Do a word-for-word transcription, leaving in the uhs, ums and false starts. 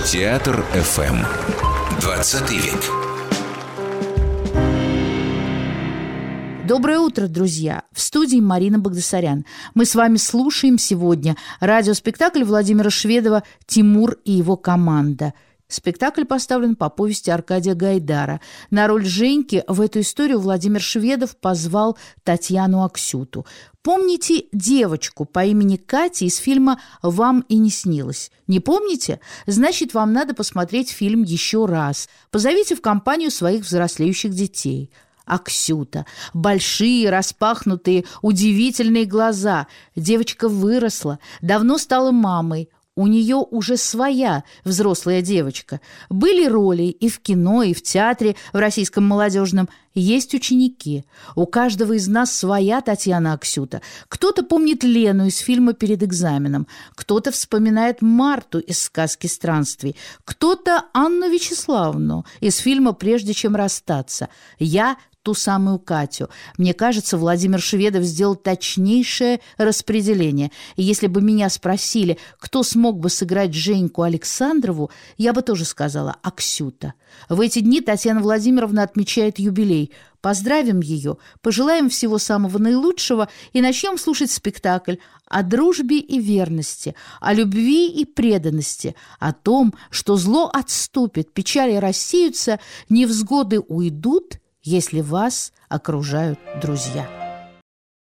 Театр эф эм. двадцатый век. Доброе утро, друзья! В студии Марина Багдасарян. Мы с вами слушаем сегодня радиоспектакль Владимира Шведова «Тимур и его команда». Спектакль поставлен по повести Аркадия Гайдара. На роль Женьки в эту историю Владимир Шведов позвал Татьяну Аксюту. Помните девочку по имени Катя из фильма «Вам и не снилось»? Не помните? Значит, вам надо посмотреть фильм еще раз. Позовите в компанию своих взрослеющих детей. Аксюта. Большие, распахнутые, удивительные глаза. Девочка выросла, давно стала мамой. У нее уже своя взрослая девочка. Были роли и в кино, и в театре, в российском молодежном. Есть ученики. У каждого из нас своя Татьяна Аксюта. Кто-то помнит Лену из фильма «Перед экзаменом», кто-то вспоминает Марту из сказки «Странствий», кто-то Анну Вячеславовну из фильма «Прежде чем расстаться». Я ту самую Катю. Мне кажется, Владимир Шведов сделал точнейшее распределение. И если бы меня спросили, кто смог бы сыграть Женьку Александрову, я бы тоже сказала «Аксюта». В эти дни Татьяна Владимировна отмечает юбилей. Поздравим ее, пожелаем всего самого наилучшего и начнем слушать спектакль о дружбе и верности, о любви и преданности, о том, что зло отступит, печали рассеются, невзгоды уйдут, если вас окружают друзья.